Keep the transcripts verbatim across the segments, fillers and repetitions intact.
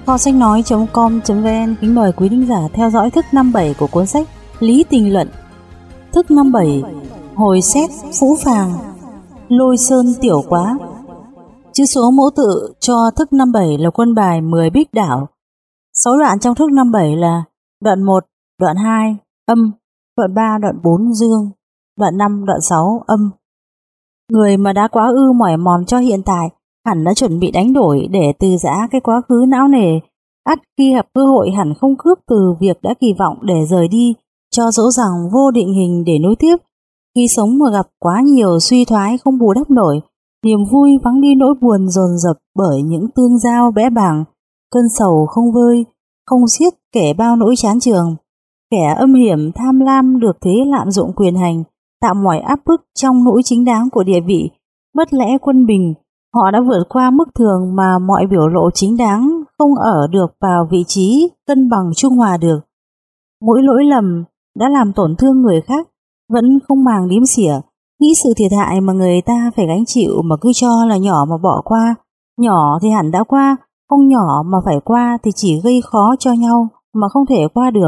Kho sách nói chấm com chấm vn kính mời quý thính giả theo dõi thức năm bảy của cuốn sách Lý Tình Luận. Thức năm bảy: Hồi xét phũ phàng, lôi sơn tiểu quá. Chữ số mẫu tự cho thức năm bảy là quân bài mười bích đảo. Sáu đoạn trong thức năm bảy là đoạn một, đoạn hai âm, đoạn ba, đoạn bốn dương, đoạn năm, đoạn sáu âm. Người mà đã quá ư mỏi mòn cho hiện tại hẳn đã chuẩn bị đánh đổi để từ giã cái quá khứ não nề, ắt khi gặp cơ hội hẳn không cướp từ việc đã kỳ vọng để rời đi, cho dỗ dàng vô định hình để nối tiếp. Khi sống mà gặp quá nhiều suy thoái không bù đắp nổi, niềm vui vắng đi nỗi buồn dồn dập bởi những tương giao bẽ bàng, cơn sầu không vơi, không xiết kể bao nỗi chán trường. Kẻ âm hiểm tham lam được thế lạm dụng quyền hành, tạo mọi áp bức trong nỗi chính đáng của địa vị, bất lẽ quân bình. Họ đã vượt qua mức thường mà mọi biểu lộ chính đáng không ở được vào vị trí cân bằng trung hòa được. Mỗi lỗi lầm đã làm tổn thương người khác vẫn không màng đếm xỉa, nghĩ sự thiệt hại mà người ta phải gánh chịu mà cứ cho là nhỏ mà bỏ qua. Nhỏ thì hẳn đã qua, không nhỏ mà phải qua thì chỉ gây khó cho nhau mà không thể qua được.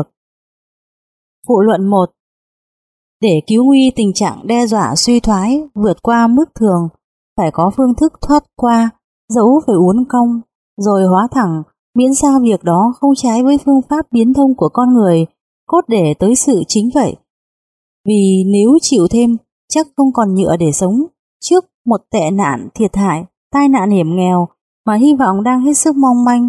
Phụ luận một: Để cứu nguy tình trạng đe dọa suy thoái vượt qua mức thường, phải có phương thức thoát qua, dẫu phải uốn cong, rồi hóa thẳng, miễn sao việc đó không trái với phương pháp biến thông của con người, cốt để tới sự chính vậy. Vì nếu chịu thêm, chắc không còn nhựa để sống trước một tệ nạn thiệt hại, tai nạn hiểm nghèo mà hy vọng đang hết sức mong manh.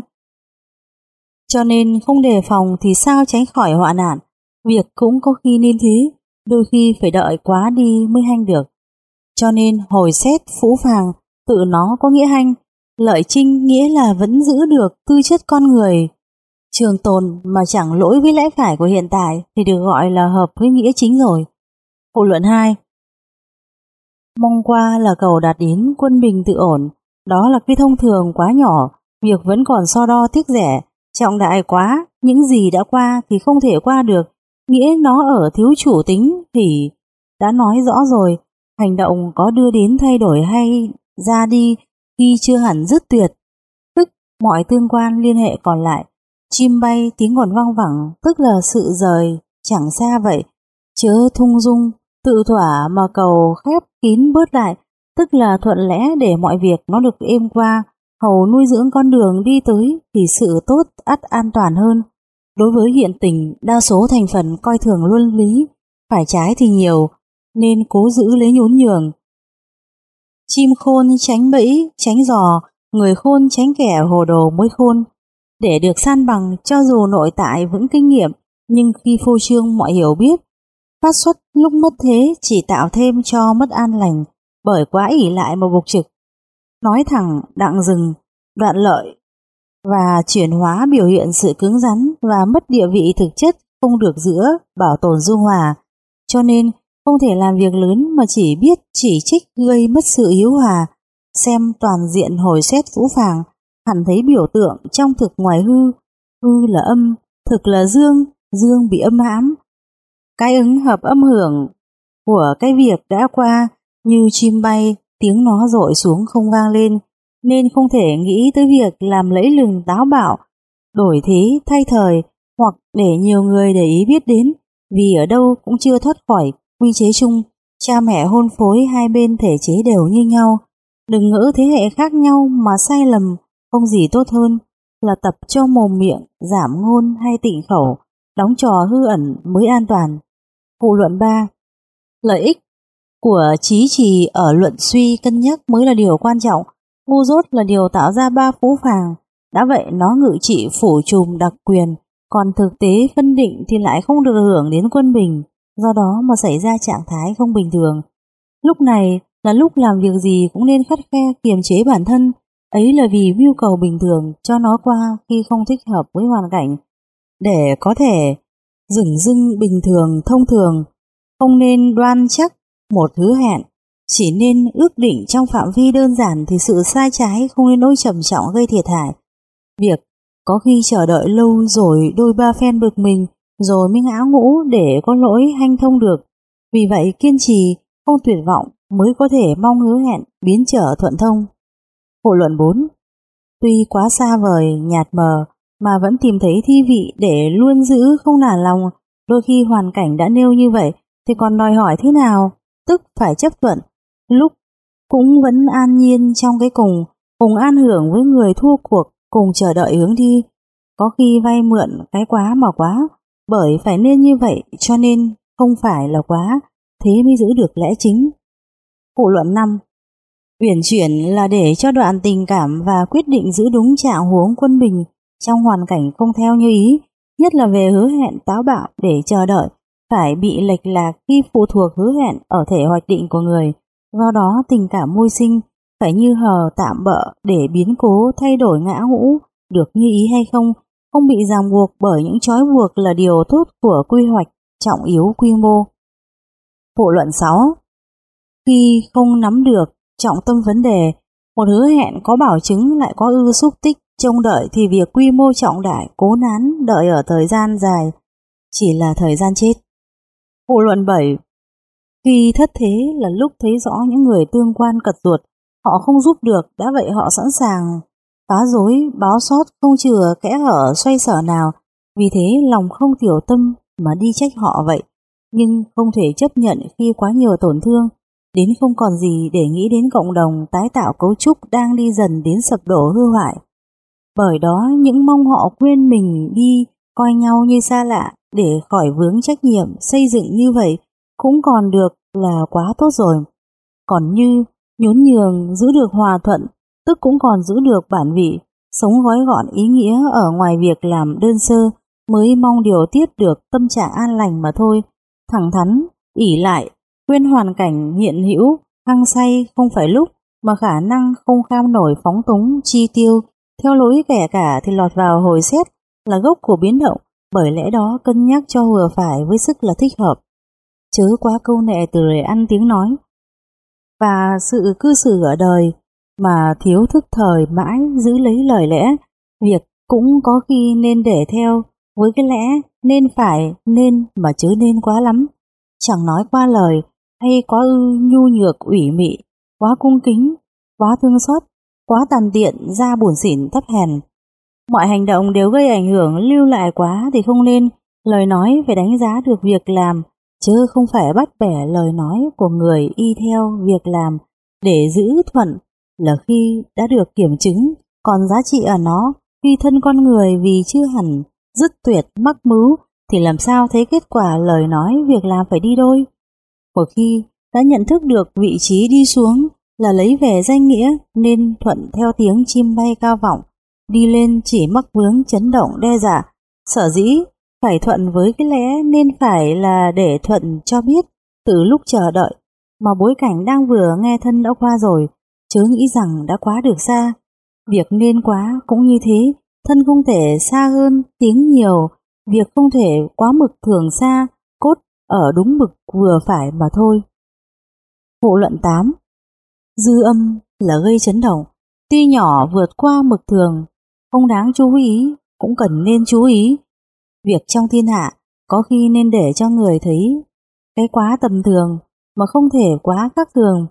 Cho nên không đề phòng thì sao tránh khỏi họa nạn. Việc cũng có khi nên thế, đôi khi phải đợi quá đi mới hanh được. Cho nên hồi xét phũ phàng tự nó có nghĩa hanh, lợi trinh nghĩa là vẫn giữ được tư chất con người trường tồn mà chẳng lỗi với lẽ phải của hiện tại thì được gọi là hợp với nghĩa chính rồi. Phụ luận hai: Mong qua là cầu đạt đến quân bình tự ổn, đó là cái thông thường quá nhỏ, việc vẫn còn so đo tiếc rẻ, trọng đại quá, những gì đã qua thì không thể qua được, nghĩa nó ở thiếu chủ tính thì đã nói rõ rồi, hành động có đưa đến thay đổi hay ra đi khi chưa hẳn dứt tuyệt, tức mọi tương quan liên hệ còn lại. Chim bay tiếng còn vang vẳng, tức là sự rời chẳng xa vậy, chớ thung dung tự thỏa mà cầu khép kín bớt lại, tức là thuận lẽ để mọi việc nó được êm qua, hầu nuôi dưỡng con đường đi tới thì sự tốt ắt an toàn hơn. Đối với hiện tình, đa số thành phần coi thường luân lý, phải trái thì nhiều, nên cố giữ lấy nhún nhường. Chim khôn tránh bẫy, tránh giò, người khôn tránh kẻ hồ đồ mới khôn. Để được san bằng, cho dù nội tại vững kinh nghiệm, nhưng khi phô trương mọi hiểu biết, phát xuất lúc mất thế chỉ tạo thêm cho mất an lành, bởi quá ỷ lại mà buộc trực. Nói thẳng, đặng dừng, đoạn lợi và chuyển hóa biểu hiện sự cứng rắn và mất địa vị thực chất không được giữa bảo tồn dung hòa. Cho nên không thể làm việc lớn mà chỉ biết chỉ trích gây mất sự hiếu hòa. Xem toàn diện hồi xét phũ phàng, hẳn thấy biểu tượng trong thực ngoài hư, hư là âm, thực là dương, dương bị âm hãm. Cái ứng hợp âm hưởng của cái việc đã qua như chim bay, tiếng nó dội xuống không vang lên, nên không thể nghĩ tới việc làm lẫy lừng táo bạo, đổi thế thay thời, hoặc để nhiều người để ý biết đến, vì ở đâu cũng chưa thoát khỏi quy chế chung, cha mẹ hôn phối hai bên thể chế đều như nhau. Đừng ngỡ thế hệ khác nhau mà sai lầm, không gì tốt hơn là tập cho mồm miệng, giảm ngôn hay tịnh khẩu, đóng trò hư ẩn mới an toàn. Phụ luận ba: Lợi ích của trí trì ở luận suy cân nhắc mới là điều quan trọng, ngu dốt là điều tạo ra ba phũ phàng. Đã vậy nó ngự trị phủ trùm đặc quyền, còn thực tế phân định thì lại không được hưởng đến quân bình, do đó mà xảy ra trạng thái không bình thường. Lúc này là lúc làm việc gì cũng nên khắt khe kiềm chế bản thân, ấy là vì mưu cầu bình thường cho nó qua khi không thích hợp với hoàn cảnh, để có thể dửng dưng bình thường thông thường. Không nên đoan chắc một hứa hẹn, chỉ nên ước định trong phạm vi đơn giản thì sự sai trái không nên nỗi trầm trọng gây thiệt hại. Việc có khi chờ đợi lâu rồi đôi ba phen bực mình rồi mới ngã ngũ để có lỗi hanh thông được. Vì vậy kiên trì, không tuyệt vọng mới có thể mong hứa hẹn biến trở thuận thông. Phụ luận bốn: Tuy quá xa vời, nhạt mờ, mà vẫn tìm thấy thi vị để luôn giữ không nản lòng. Đôi khi hoàn cảnh đã nêu như vậy thì còn đòi hỏi thế nào, tức phải chấp thuận. Lúc cũng vẫn an nhiên trong cái cùng, cùng an hưởng với người thua cuộc, cùng chờ đợi hướng đi. Có khi vay mượn cái quá mà quá, bởi phải nên như vậy cho nên không phải là quá, thế mới giữ được lẽ chính. Phụ luận năm. Uyển chuyển là để cho đoạn tình cảm và quyết định giữ đúng trạng huống quân bình trong hoàn cảnh không theo như ý, nhất là về hứa hẹn táo bạo để chờ đợi, phải bị lệch lạc khi phụ thuộc hứa hẹn ở thể hoạch định của người. Do đó tình cảm môi sinh phải như hờ tạm bợ để biến cố thay đổi ngã ngũ được như ý hay không, không bị ràng buộc bởi những trói buộc là điều tốt của quy hoạch trọng yếu quy mô. Phụ luận sáu. Khi không nắm được trọng tâm vấn đề, một hứa hẹn có bảo chứng lại có ư xúc tích trông đợi thì việc quy mô trọng đại cố nán đợi ở thời gian dài chỉ là thời gian chết. Phụ luận bảy. Khi thất thế là lúc thấy rõ những người tương quan cật ruột, họ không giúp được, đã vậy họ sẵn sàng phá rối, báo sót không chừa kẽ hở xoay sở nào, vì thế lòng không tiểu tâm mà đi trách họ vậy, nhưng không thể chấp nhận khi quá nhiều tổn thương, đến không còn gì để nghĩ đến cộng đồng tái tạo cấu trúc đang đi dần đến sập đổ hư hoại. Bởi đó những mong họ quên mình đi, coi nhau như xa lạ để khỏi vướng trách nhiệm xây dựng như vậy cũng còn được là quá tốt rồi. Còn như nhún nhường giữ được hòa thuận, tức cũng còn giữ được bản vị, sống gói gọn ý nghĩa ở ngoài việc làm đơn sơ, mới mong điều tiết được tâm trạng an lành mà thôi. Thẳng thắn, ỷ lại, quên hoàn cảnh hiện hữu, hăng say không phải lúc, mà khả năng không kham nổi phóng túng chi tiêu, theo lối kẻ cả thì lọt vào hồi xét là gốc của biến động, bởi lẽ đó cân nhắc cho vừa phải với sức là thích hợp. Chớ quá câu nệ từ lời ăn tiếng nói và sự cư xử ở đời mà thiếu thức thời mãi giữ lấy lời lẽ. Việc cũng có khi nên để theo với cái lẽ nên phải nên mà chớ nên quá lắm, chẳng nói qua lời hay quá ư nhu nhược ủy mị, quá cung kính, quá thương xót, quá tàn tiện ra buồn xỉn thấp hèn. Mọi hành động đều gây ảnh hưởng lưu lại quá thì không nên. Lời nói phải đánh giá được việc làm, chứ không phải bắt bẻ lời nói của người y theo việc làm để giữ thuận là khi đã được kiểm chứng, còn giá trị ở nó khi thân con người vì chưa hẳn dứt tuyệt mắc mưu thì làm sao thấy kết quả lời nói việc làm phải đi đôi. Một khi đã nhận thức được vị trí đi xuống là lấy về danh nghĩa nên thuận theo tiếng chim bay cao vọng, đi lên chỉ mắc vướng chấn động đe dọa. Sở dĩ phải thuận với cái lẽ nên phải là để thuận cho biết từ lúc chờ đợi mà bối cảnh đang vừa nghe thân đã qua rồi, chớ nghĩ rằng đã quá được xa. Việc nên quá cũng như thế, thân không thể xa hơn tiếng nhiều, việc không thể quá mực thường xa, cốt ở đúng mực vừa phải mà thôi. Phụ luận tám. Dư âm là gây chấn động, tuy nhỏ vượt qua mực thường, không đáng chú ý, cũng cần nên chú ý. Việc trong thiên hạ có khi nên để cho người thấy cái quá tầm thường mà không thể quá khác thường,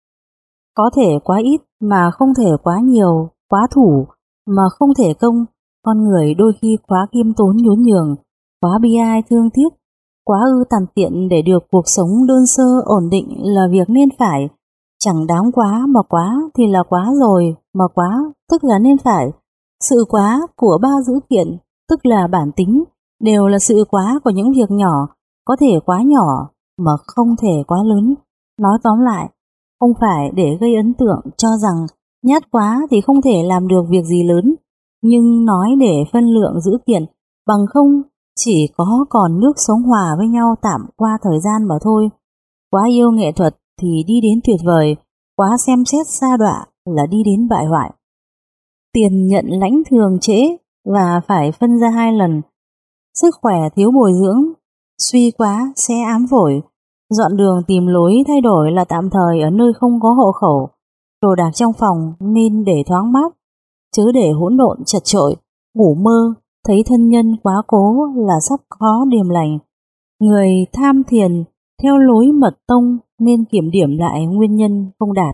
có thể quá ít mà không thể quá nhiều, quá thủ mà không thể công. Con người đôi khi quá khiêm tốn nhún nhường, quá bi ai thương tiếc, quá ư tàn tiện để được cuộc sống đơn sơ ổn định là việc nên phải. Chẳng đáng quá mà quá thì là quá rồi, mà quá tức là nên phải. Sự quá của ba dữ kiện tức là bản tính đều là sự quá của những việc nhỏ, có thể quá nhỏ mà không thể quá lớn. Nói tóm lại, không phải để gây ấn tượng cho rằng nhát quá thì không thể làm được việc gì lớn, nhưng nói để phân lượng dữ kiện, bằng không chỉ có còn nước sống hòa với nhau tạm qua thời gian mà thôi. Quá yêu nghệ thuật thì đi đến tuyệt vời, quá xem xét sa đọa là đi đến bại hoại. Tiền nhận lãnh thường trễ và phải phân ra hai lần. Sức khỏe thiếu bồi dưỡng, suy quá sẽ ám phổi. Dọn đường tìm lối thay đổi là tạm thời ở nơi không có hộ khẩu. Đồ đạc trong phòng nên để thoáng mát, chớ để hỗn độn chật chội. Ngủ mơ thấy thân nhân quá cố là sắp khó điềm lành. Người tham thiền theo lối mật tông nên kiểm điểm lại nguyên nhân không đạt.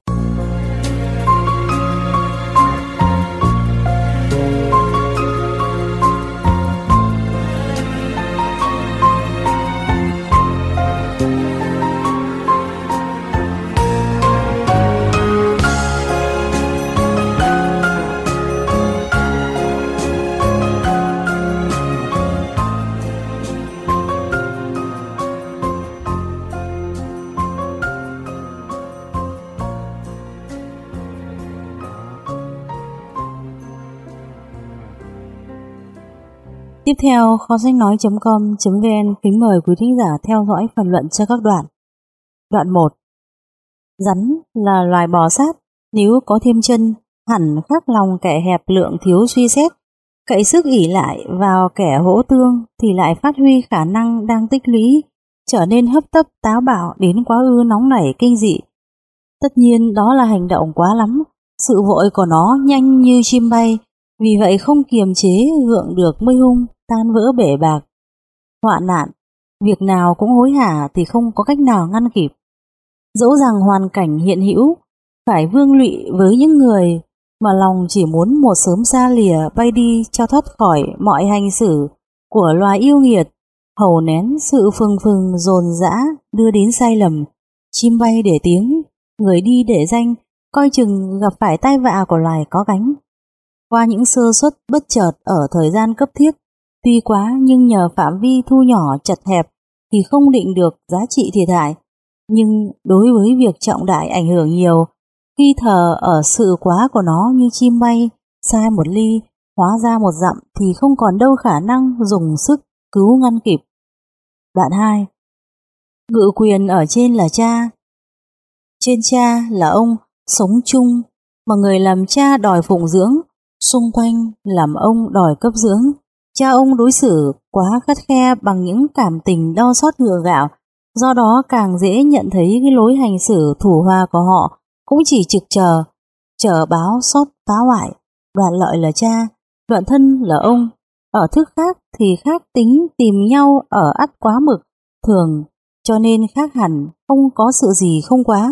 Tiếp theo, kho sách nói chấm com chấm vn kính mời quý thính giả theo dõi phần luận cho các đoạn. Đoạn một. Rắn là loài bò sát, nếu có thêm chân, hẳn khác lòng kẻ hẹp lượng thiếu suy xét, cậy sức ỷ lại vào kẻ hỗ tương thì lại phát huy khả năng đang tích lũy, trở nên hấp tấp táo bạo đến quá ư nóng nảy kinh dị. Tất nhiên đó là hành động quá lắm, sự vội của nó nhanh như chim bay, vì vậy không kiềm chế gượng được mây hung, tan vỡ bể bạc. Hoạn nạn, việc nào cũng hối hả thì không có cách nào ngăn kịp. Dẫu rằng hoàn cảnh hiện hữu phải vương lụy với những người mà lòng chỉ muốn một sớm xa lìa bay đi cho thoát khỏi mọi hành xử của loài yêu nghiệt, hầu nén sự phừng phừng dồn dã đưa đến sai lầm. Chim bay để tiếng, người đi để danh, coi chừng gặp phải tai vạ của loài có cánh. Qua những sơ suất bất chợt ở thời gian cấp thiết, tuy quá nhưng nhờ phạm vi thu nhỏ chật hẹp thì không định được giá trị thiệt hại. Nhưng đối với việc trọng đại ảnh hưởng nhiều, khi thờ ở sự quá của nó như chim bay, sai một ly, hóa ra một dặm thì không còn đâu khả năng dùng sức cứu ngăn kịp. Đoạn hai. Ngự quyền ở trên là cha. Trên cha là ông, sống chung, mà người làm cha đòi phụng dưỡng, xung quanh làm ông đòi cấp dưỡng. Cha ông đối xử quá khắt khe bằng những cảm tình đau xót ngựa gạo, do đó càng dễ nhận thấy cái lối hành xử thủ hòa của họ cũng chỉ trực chờ, chờ báo xót phá hoại. Đoạn lợi là cha, đoạn thân là ông. Ở thức khác thì khác tính tìm nhau ở ắt quá mực, thường, cho nên khác hẳn, không có sự gì không quá.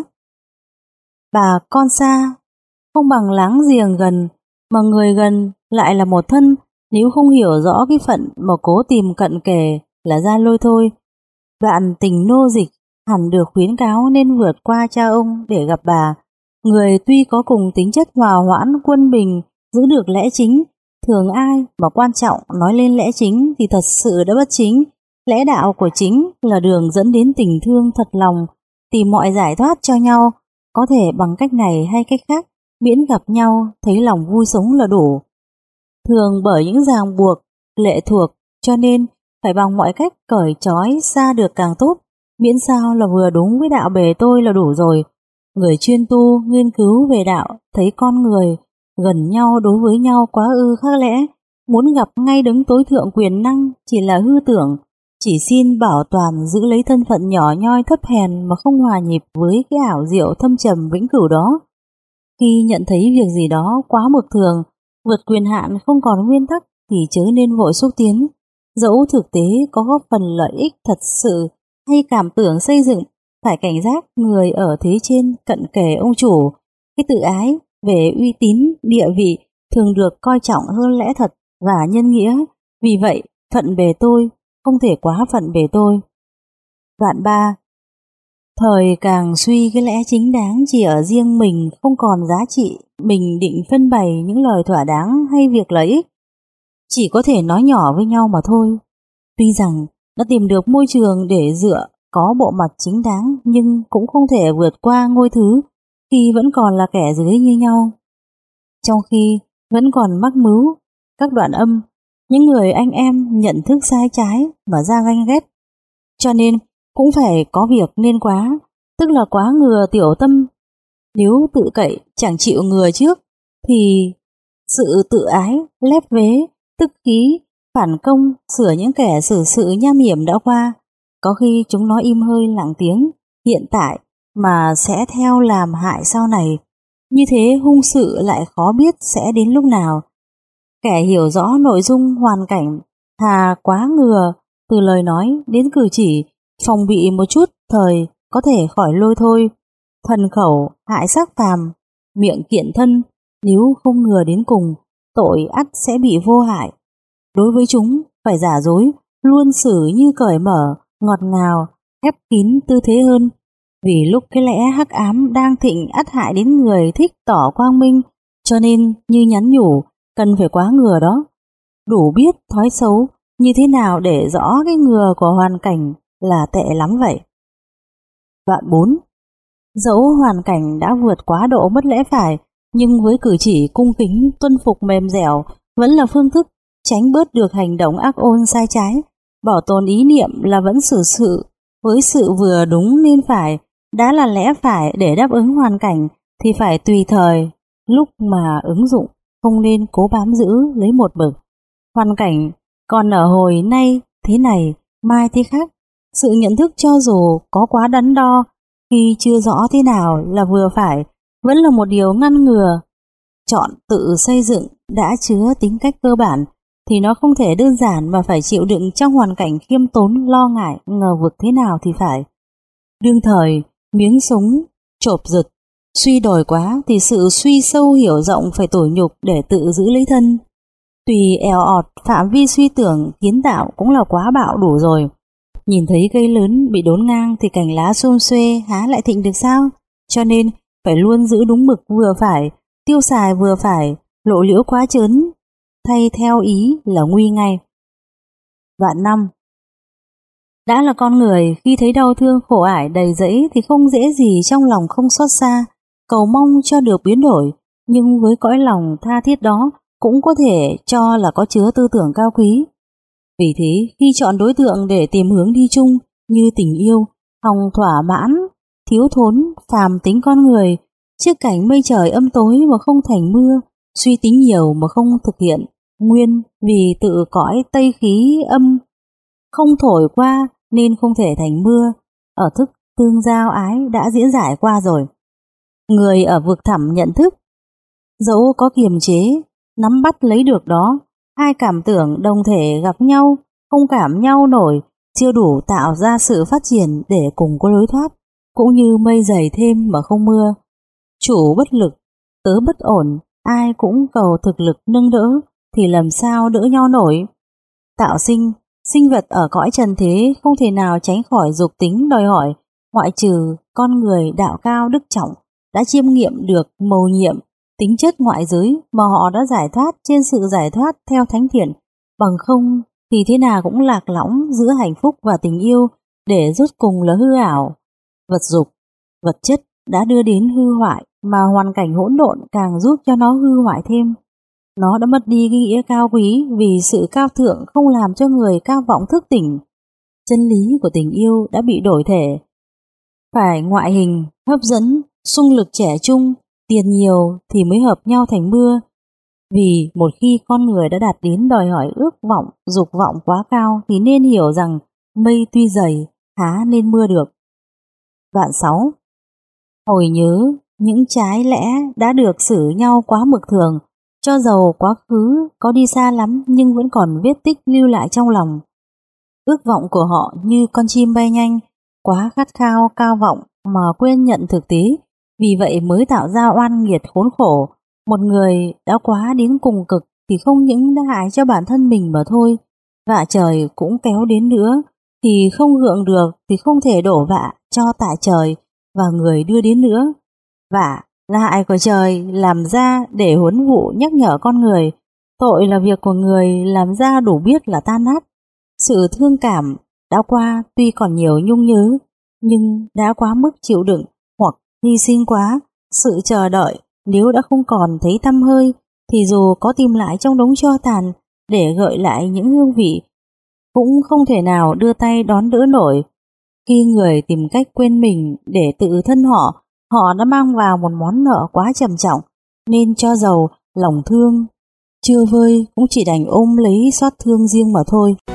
Bà con xa, không bằng láng giềng gần, mà người gần lại là một thân, nếu không hiểu rõ cái phận mà cố tìm cận kề là ra lôi thôi. Đoạn tình nô dịch hẳn được khuyến cáo nên vượt qua cha ông để gặp bà. Người tuy có cùng tính chất hòa hoãn quân bình, giữ được lẽ chính, thường ai mà quan trọng nói lên lẽ chính thì thật sự đã bất chính. Lẽ đạo của chính là đường dẫn đến tình thương thật lòng, tìm mọi giải thoát cho nhau, có thể bằng cách này hay cách khác, miễn gặp nhau thấy lòng vui sống là đủ. Thường bởi những ràng buộc, lệ thuộc, cho nên phải bằng mọi cách cởi trói xa được càng tốt, miễn sao là vừa đúng với đạo bề tôi là đủ rồi. Người chuyên tu, nghiên cứu về đạo, thấy con người gần nhau đối với nhau quá ư khác lẽ, muốn gặp ngay đấng tối thượng quyền năng chỉ là hư tưởng, chỉ xin bảo toàn giữ lấy thân phận nhỏ nhoi thấp hèn mà không hòa nhịp với cái ảo diệu thâm trầm vĩnh cửu đó. Khi nhận thấy việc gì đó quá mực thường, vượt quyền hạn không còn nguyên tắc thì chớ nên vội xúc tiến. Dẫu thực tế có góp phần lợi ích thật sự hay cảm tưởng xây dựng, phải cảnh giác người ở thế trên cận kề ông chủ. Cái tự ái về uy tín, địa vị thường được coi trọng hơn lẽ thật và nhân nghĩa. Vì vậy, phận bề tôi không thể quá phận bề tôi. Đoạn ba. Thời càng suy cái lẽ chính đáng chỉ ở riêng mình không còn giá trị, mình định phân bày những lời thỏa đáng hay việc lợi ích, chỉ có thể nói nhỏ với nhau mà thôi. Tuy rằng đã tìm được môi trường để dựa có bộ mặt chính đáng, nhưng cũng không thể vượt qua ngôi thứ khi vẫn còn là kẻ dưới như nhau. Trong khi vẫn còn mắc mứu các đoạn âm, những người anh em nhận thức sai trái mà ra ganh ghét, cho nên cũng phải có việc nên quá, tức là quá ngừa tiểu tâm. Nếu tự cậy chẳng chịu ngừa trước thì sự tự ái lép vế, tức khí, phản công sửa những kẻ xử sự nham hiểm đã qua. Có khi chúng nó im hơi lặng tiếng hiện tại mà sẽ theo làm hại sau này. Như thế hung sự lại khó biết sẽ đến lúc nào. Kẻ hiểu rõ nội dung hoàn cảnh thà quá ngừa từ lời nói đến cử chỉ, phòng bị một chút thời có thể khỏi lôi thôi. Thần khẩu hại xác phàm, miệng kiện thân, nếu không ngừa đến cùng, tội ắt sẽ bị vô hại. Đối với chúng phải giả dối, luôn xử như cởi mở, ngọt ngào, khép kín tư thế hơn. Vì lúc cái lẽ hắc ám đang thịnh ắt hại đến người thích tỏ quang minh, cho nên như nhắn nhủ cần phải quá ngừa đó. Đủ biết thói xấu như thế nào để rõ cái ngừa của hoàn cảnh là tệ lắm vậy. Đoạn bốn. Dẫu hoàn cảnh đã vượt quá độ mất lẽ phải, nhưng với cử chỉ cung kính tuân phục mềm dẻo vẫn là phương thức tránh bớt được hành động ác ôn sai trái, bảo tồn ý niệm là vẫn xử sự với sự vừa đúng nên phải, đã là lẽ phải để đáp ứng hoàn cảnh thì phải tùy thời, lúc mà ứng dụng, không nên cố bám giữ lấy một bậc. Hoàn cảnh còn ở hồi nay thế này, mai thế khác. Sự nhận thức cho dù có quá đắn đo khi chưa rõ thế nào là vừa phải, vẫn là một điều ngăn ngừa. Chọn tự xây dựng đã chứa tính cách cơ bản thì nó không thể đơn giản mà phải chịu đựng trong hoàn cảnh khiêm tốn, lo ngại, ngờ vực thế nào thì phải. Đương thời, miếng súng, chộp giật, suy đồi quá thì sự suy sâu hiểu rộng phải tủi nhục để tự giữ lấy thân. Tùy eo ọt, phạm vi suy tưởng, kiến tạo cũng là quá bạo đủ rồi. Nhìn thấy cây lớn bị đốn ngang thì cành lá xum xuê há lại thịnh được sao? Cho nên phải luôn giữ đúng mực vừa phải, tiêu xài vừa phải, lộ liễu quá trớn, thay theo ý là nguy ngay. Vạn năm. Đã là con người, khi thấy đau thương khổ ải đầy rẫy thì không dễ gì trong lòng không xót xa, cầu mong cho được biến đổi, nhưng với cõi lòng tha thiết đó cũng có thể cho là có chứa tư tưởng cao quý. Vì thế, khi chọn đối tượng để tìm hướng đi chung như tình yêu, hòng thỏa mãn, thiếu thốn, phàm tính con người, trước cảnh mây trời âm tối mà không thành mưa, suy tính nhiều mà không thực hiện, nguyên vì tự cõi tây khí âm không thổi qua nên không thể thành mưa, ở thức tương giao ái đã diễn giải qua rồi. Người ở vực thẳm nhận thức, dẫu có kiềm chế, nắm bắt lấy được đó, hai cảm tưởng đồng thể gặp nhau, không cảm nhau nổi, chưa đủ tạo ra sự phát triển để cùng có lối thoát, cũng như mây dày thêm mà không mưa. Chủ bất lực, tớ bất ổn, ai cũng cầu thực lực nâng đỡ, thì làm sao đỡ nhau nổi. Tạo sinh, sinh vật ở cõi trần thế không thể nào tránh khỏi dục tính đòi hỏi, ngoại trừ con người đạo cao đức trọng, đã chiêm nghiệm được mầu nhiệm, tính chất ngoại giới mà họ đã giải thoát trên sự giải thoát theo thánh thiện, bằng không thì thế nào cũng lạc lõng giữa hạnh phúc và tình yêu, để rốt cùng là hư ảo. Vật dục, vật chất đã đưa đến hư hoại, mà hoàn cảnh hỗn độn càng giúp cho nó hư hoại thêm. Nó đã mất đi cái nghĩa cao quý vì sự cao thượng không làm cho người cao vọng thức tỉnh. Chân lý của tình yêu đã bị đổi thể. Phải ngoại hình, hấp dẫn, xung lực trẻ trung, tiền nhiều thì mới hợp nhau thành mưa. Vì một khi con người đã đạt đến đòi hỏi ước vọng, dục vọng quá cao thì nên hiểu rằng mây tuy dày, há nên mưa được. Đoạn sáu. Hồi nhớ những trái lẽ đã được xử nhau quá mực thường, cho dầu quá khứ có đi xa lắm nhưng vẫn còn vết tích lưu lại trong lòng. Ước vọng của họ như con chim bay nhanh, quá khát khao cao vọng mà quên nhận thực tế, vì vậy mới tạo ra oan nghiệt khốn khổ. Một người đã quá đến cùng cực thì không những đã hại cho bản thân mình mà thôi, vạ trời cũng kéo đến nữa, thì không gượng được thì không thể đổ vạ cho tại trời và người đưa đến nữa. Vạ là hại của trời làm ra để huấn vụ nhắc nhở con người, tội là việc của người làm ra đủ biết là tan nát. Sự thương cảm đã qua tuy còn nhiều nhung nhớ, nhưng đã quá mức chịu đựng hoặc hy sinh quá, sự chờ đợi nếu đã không còn thấy tăm hơi thì dù có tìm lại trong đống tro tàn để gợi lại những hương vị, cũng không thể nào đưa tay đón đỡ nổi. Khi người tìm cách quên mình để tự thân họ, họ đã mang vào một món nợ quá trầm trọng, nên cho dầu lòng thương chưa vơi cũng chỉ đành ôm lấy xót thương riêng mà thôi.